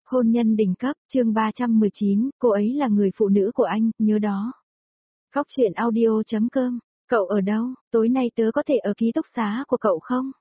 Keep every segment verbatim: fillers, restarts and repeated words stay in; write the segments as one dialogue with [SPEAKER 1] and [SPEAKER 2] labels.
[SPEAKER 1] Hôn nhân đỉnh cấp, chương ba trăm mười chín, cô ấy là người phụ nữ của anh, nhớ đó. Góc truyện audio.com, cậu ở đâu, tối nay tớ có thể ở ký túc xá của cậu không?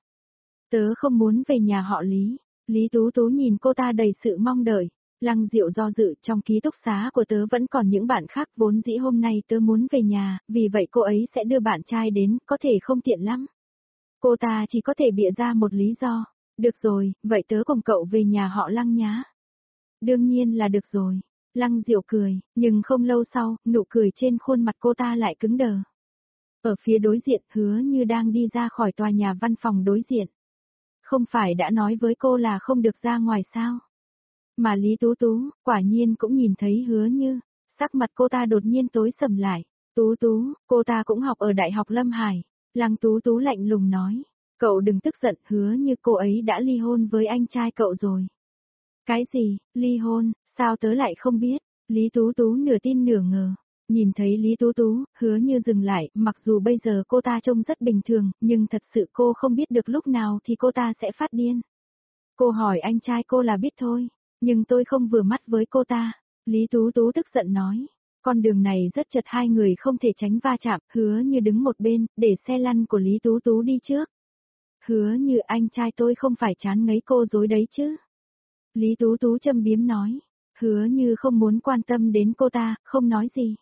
[SPEAKER 1] Tớ không muốn về nhà họ Lý. Lý Tú Tú nhìn cô ta đầy sự mong đợi. Lăng Diệu do dự, trong ký túc xá của tớ vẫn còn những bạn khác, vốn dĩ hôm nay tớ muốn về nhà, vì vậy cô ấy sẽ đưa bạn trai đến, có thể không tiện lắm. Cô ta chỉ có thể bịa ra một lý do. Được rồi, vậy tớ cùng cậu về nhà họ Lăng nhá. Đương nhiên là được rồi. Lăng Diệu cười, nhưng không lâu sau, nụ cười trên khuôn mặt cô ta lại cứng đờ. Ở phía đối diện, Hứa Như đang đi ra khỏi tòa nhà văn phòng đối diện. Không phải đã nói với cô là không được ra ngoài sao? Mà Lý Tú Tú, quả nhiên cũng nhìn thấy Hứa Như, sắc mặt cô ta đột nhiên tối sầm lại. Tú Tú, cô ta cũng học ở Đại học Lâm Hải. Lăng Tú Tú lạnh lùng nói, cậu đừng tức giận, Hứa Như cô ấy đã ly hôn với anh trai cậu rồi. Cái gì, ly hôn, sao tớ lại không biết? Lý Tú Tú nửa tin nửa ngờ. Nhìn thấy Lý Tú Tú, Hứa Như dừng lại, mặc dù bây giờ cô ta trông rất bình thường, nhưng thật sự cô không biết được lúc nào thì cô ta sẽ phát điên. Cô hỏi anh trai cô là biết thôi, nhưng tôi không vừa mắt với cô ta. Lý Tú Tú tức giận nói, con đường này rất chật, hai người không thể tránh va chạm, Hứa Như đứng một bên, để xe lăn của Lý Tú Tú đi trước. Hứa Như, anh trai tôi không phải chán ngấy cô dối đấy chứ. Lý Tú Tú châm biếm nói, Hứa Như không muốn quan tâm đến cô ta, không nói gì.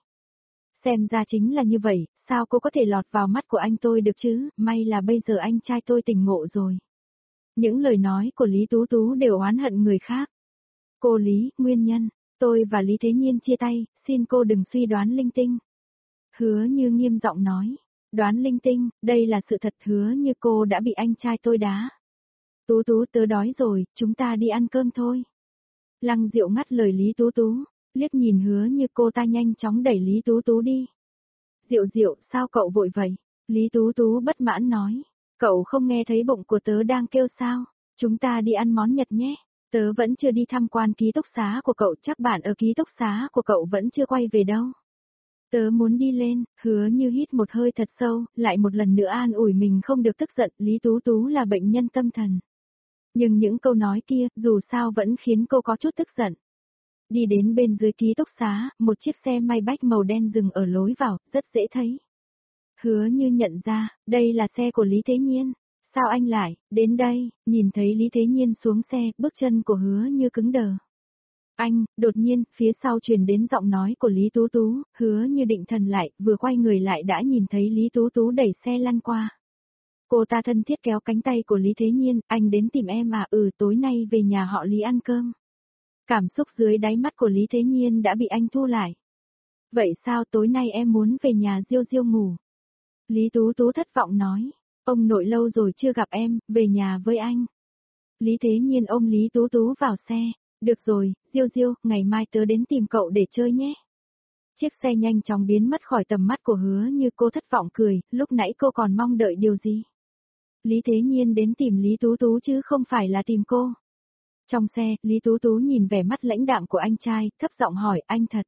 [SPEAKER 1] Xem ra chính là như vậy, sao cô có thể lọt vào mắt của anh tôi được chứ, may là bây giờ anh trai tôi tỉnh ngộ rồi. Những lời nói của Lý Tú Tú đều oán hận người khác. Cô Lý, nguyên nhân, tôi và Lý Thế Nhiên chia tay, xin cô đừng suy đoán linh tinh. Hứa Như nghiêm giọng nói, đoán linh tinh, đây là sự thật. Hứa Như, cô đã bị anh trai tôi đá. Tú Tú, tớ đói rồi, chúng ta đi ăn cơm thôi. Lăng Diệu ngắt lời Lý Tú Tú, liếc nhìn Hứa Như, cô ta nhanh chóng đẩy Lý Tú Tú đi. Diệu Diệu, sao cậu vội vậy? Lý Tú Tú bất mãn nói, cậu không nghe thấy bụng của tớ đang kêu sao? Chúng ta đi ăn món Nhật nhé. Tớ vẫn chưa đi tham quan ký túc xá của cậu, chắc bạn ở ký túc xá của cậu vẫn chưa quay về đâu. Tớ muốn đi lên. Hứa Như hít một hơi thật sâu, lại một lần nữa an ủi mình không được tức giận, Lý Tú Tú là bệnh nhân tâm thần. Nhưng những câu nói kia, dù sao vẫn khiến cô có chút tức giận. Đi đến bên dưới ký túc xá, một chiếc xe Maybach màu đen dừng ở lối vào, rất dễ thấy. Hứa Như nhận ra, đây là xe của Lý Thế Nhiên. Sao anh lại, đến đây? Nhìn thấy Lý Thế Nhiên xuống xe, bước chân của Hứa Như cứng đờ. Anh, đột nhiên, phía sau truyền đến giọng nói của Lý Tú Tú, Hứa Như định thần lại, vừa quay người lại đã nhìn thấy Lý Tú Tú đẩy xe lăn qua. Cô ta thân thiết kéo cánh tay của Lý Thế Nhiên, anh đến tìm em à? Ừ, tối nay về nhà họ Lý ăn cơm. Cảm xúc dưới đáy mắt của Lý Thế Nhiên đã bị anh thu lại. Vậy sao tối nay em muốn về nhà Diêu Diêu ngủ? Lý Tú Tú thất vọng nói, ông nội lâu rồi chưa gặp em, về nhà với anh. Lý Thế Nhiên ôm Lý Tú Tú vào xe, được rồi, Diêu Diêu, ngày mai tớ đến tìm cậu để chơi nhé. Chiếc xe nhanh chóng biến mất khỏi tầm mắt của Hứa Như, cô thất vọng cười, lúc nãy cô còn mong đợi điều gì? Lý Thế Nhiên đến tìm Lý Tú Tú chứ không phải là tìm cô. Trong xe, Lý Tú Tú nhìn vẻ mắt lãnh đạm của anh trai, thấp giọng hỏi, anh thật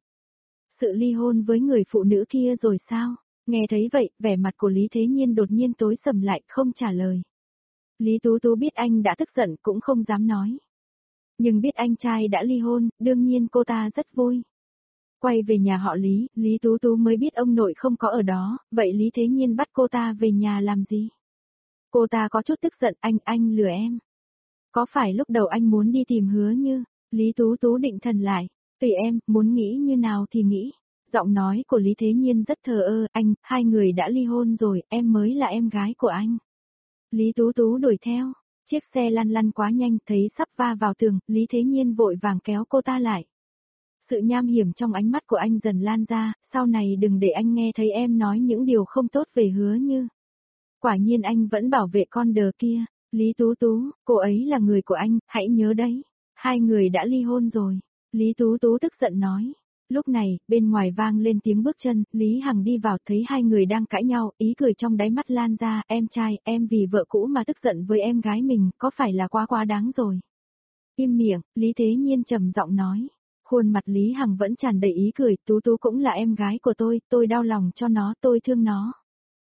[SPEAKER 1] sự ly hôn với người phụ nữ kia rồi sao? Nghe thấy vậy, vẻ mặt của Lý Thế Nhiên đột nhiên tối sầm lại, không trả lời. Lý Tú Tú biết anh đã tức giận, cũng không dám nói. Nhưng biết anh trai đã ly hôn, đương nhiên cô ta rất vui. Quay về nhà họ Lý, Lý Tú Tú mới biết ông nội không có ở đó, vậy Lý Thế Nhiên bắt cô ta về nhà làm gì? Cô ta có chút tức giận, anh, anh lừa em. Có phải lúc đầu anh muốn đi tìm Hứa Như? Lý Tú Tú định thần lại, tùy em, muốn nghĩ như nào thì nghĩ. Giọng nói của Lý Thế Nhiên rất thờ ơ, anh, hai người đã ly hôn rồi, em mới là em gái của anh. Lý Tú Tú đuổi theo, chiếc xe lăn lăn quá nhanh, thấy sắp va vào tường, Lý Thế Nhiên vội vàng kéo cô ta lại. Sự nham hiểm trong ánh mắt của anh dần lan ra, sau này đừng để anh nghe thấy em nói những điều không tốt về Hứa Như. Quả nhiên anh vẫn bảo vệ con đờ kia. Lý Tú Tú, cô ấy là người của anh, hãy nhớ đấy. Hai người đã ly hôn rồi. Lý Tú Tú tức giận nói. Lúc này, bên ngoài vang lên tiếng bước chân, Lý Hằng đi vào thấy hai người đang cãi nhau, ý cười trong đáy mắt lan ra, em trai, em vì vợ cũ mà tức giận với em gái mình, có phải là quá quá đáng rồi. Im miệng, Lý Thế Nhiên trầm giọng nói. Khuôn mặt Lý Hằng vẫn tràn đầy ý cười, Tú Tú cũng là em gái của tôi, tôi đau lòng cho nó, tôi thương nó.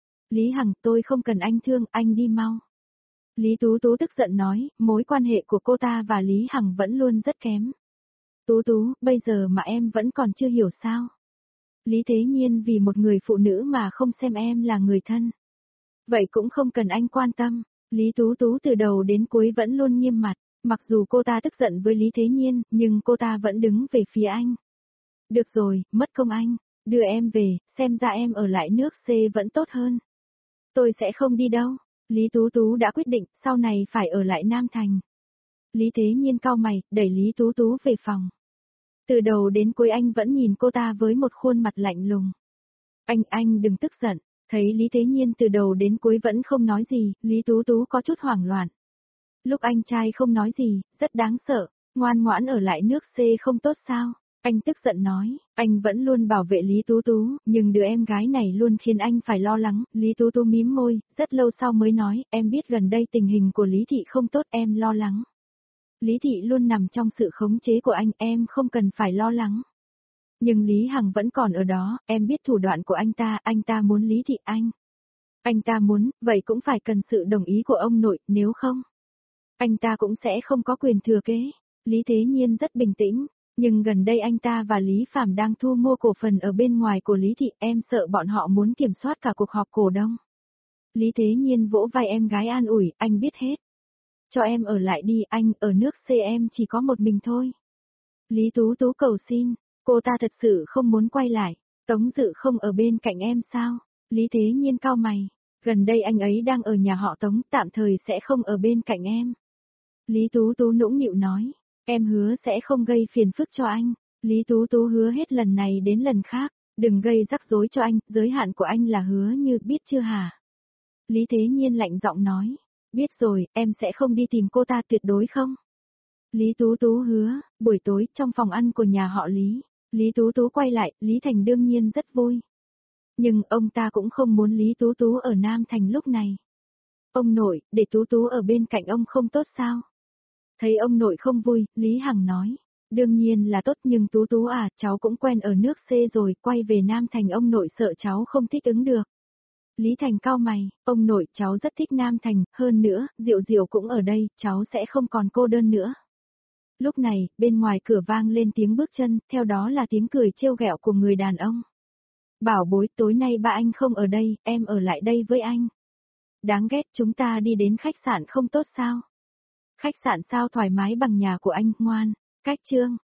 [SPEAKER 1] Lý Hằng, tôi không cần anh thương, anh đi mau. Lý Tú Tú tức giận nói, mối quan hệ của cô ta và Lý Hằng vẫn luôn rất kém. Tú Tú, bây giờ mà em vẫn còn chưa hiểu sao? Lý Thế Nhiên vì một người phụ nữ mà không xem em là người thân. Vậy cũng không cần anh quan tâm. Lý Tú Tú từ đầu đến cuối vẫn luôn nghiêm mặt. Mặc dù cô ta tức giận với Lý Thế Nhiên, nhưng cô ta vẫn đứng về phía anh. Được rồi, mất công anh. Đưa em về, xem ra em ở lại nước C vẫn tốt hơn. Tôi sẽ không đi đâu. Lý Tú Tú đã quyết định, sau này phải ở lại Nam Thành. Lý Thế Nhiên cau mày, đẩy Lý Tú Tú về phòng. Từ đầu đến cuối anh vẫn nhìn cô ta với một khuôn mặt lạnh lùng. Anh, anh đừng tức giận. Thấy Lý Thế Nhiên từ đầu đến cuối vẫn không nói gì, Lý Tú Tú có chút hoảng loạn. Lúc anh trai không nói gì, rất đáng sợ, ngoan ngoãn ở lại nước C không tốt sao? Anh tức giận nói, anh vẫn luôn bảo vệ Lý Tú Tú, nhưng đứa em gái này luôn khiến anh phải lo lắng. Lý Tú Tú mím môi, rất lâu sau mới nói, em biết gần đây tình hình của Lý Thị không tốt, em lo lắng. Lý Thị luôn nằm trong sự khống chế của anh, em không cần phải lo lắng. Nhưng Lý Hằng vẫn còn ở đó, em biết thủ đoạn của anh ta, anh ta muốn Lý Thị anh. Anh ta muốn, vậy cũng phải cần sự đồng ý của ông nội, nếu không, anh ta cũng sẽ không có quyền thừa kế. Lý Thế Nhiên rất bình tĩnh, nhưng gần đây anh ta và Lý Phàm đang thu mua cổ phần ở bên ngoài của Lý Thị, em sợ bọn họ muốn kiểm soát cả cuộc họp cổ đông. Lý Thế Nhiên vỗ vai em gái an ủi, anh biết hết. Cho em ở lại đi, anh, ở nước C em chỉ có một mình thôi. Lý Tú Tú cầu xin, cô ta thật sự không muốn quay lại. Tống Dự không ở bên cạnh em sao? Lý Thế Nhiên cau mày, gần đây anh ấy đang ở nhà họ Tống, tạm thời sẽ không ở bên cạnh em. Lý Tú Tú nũng nịu nói, em hứa sẽ không gây phiền phức cho anh. Lý Tú Tú hứa hết lần này đến lần khác, đừng gây rắc rối cho anh, giới hạn của anh là hứa như, biết chưa hả? Lý Thế Nhiên lạnh giọng nói, biết rồi, em sẽ không đi tìm cô ta tuyệt đối không? Lý Tú Tú hứa, buổi tối trong phòng ăn của nhà họ Lý, Lý Tú Tú quay lại, Lý Thành đương nhiên rất vui. Nhưng ông ta cũng không muốn Lý Tú Tú ở Nam Thành lúc này. Ông nội, để Tú Tú ở bên cạnh ông không tốt sao? Thấy ông nội không vui, Lý Hằng nói, đương nhiên là tốt nhưng Tú Tú à, cháu cũng quen ở nước C rồi, quay về Nam Thành ông nội sợ cháu không thích ứng được. Lý Thành cau mày, ông nội cháu rất thích Nam Thành, hơn nữa, Diệu Diệu cũng ở đây, cháu sẽ không còn cô đơn nữa. Lúc này, bên ngoài cửa vang lên tiếng bước chân, theo đó là tiếng cười trêu ghẹo của người đàn ông. Bảo bối, tối nay ba anh không ở đây, em ở lại đây với anh. Đáng ghét, chúng ta đi đến khách sạn không tốt sao? Khách sạn sao thoải mái bằng nhà của anh, ngoan. Cách chương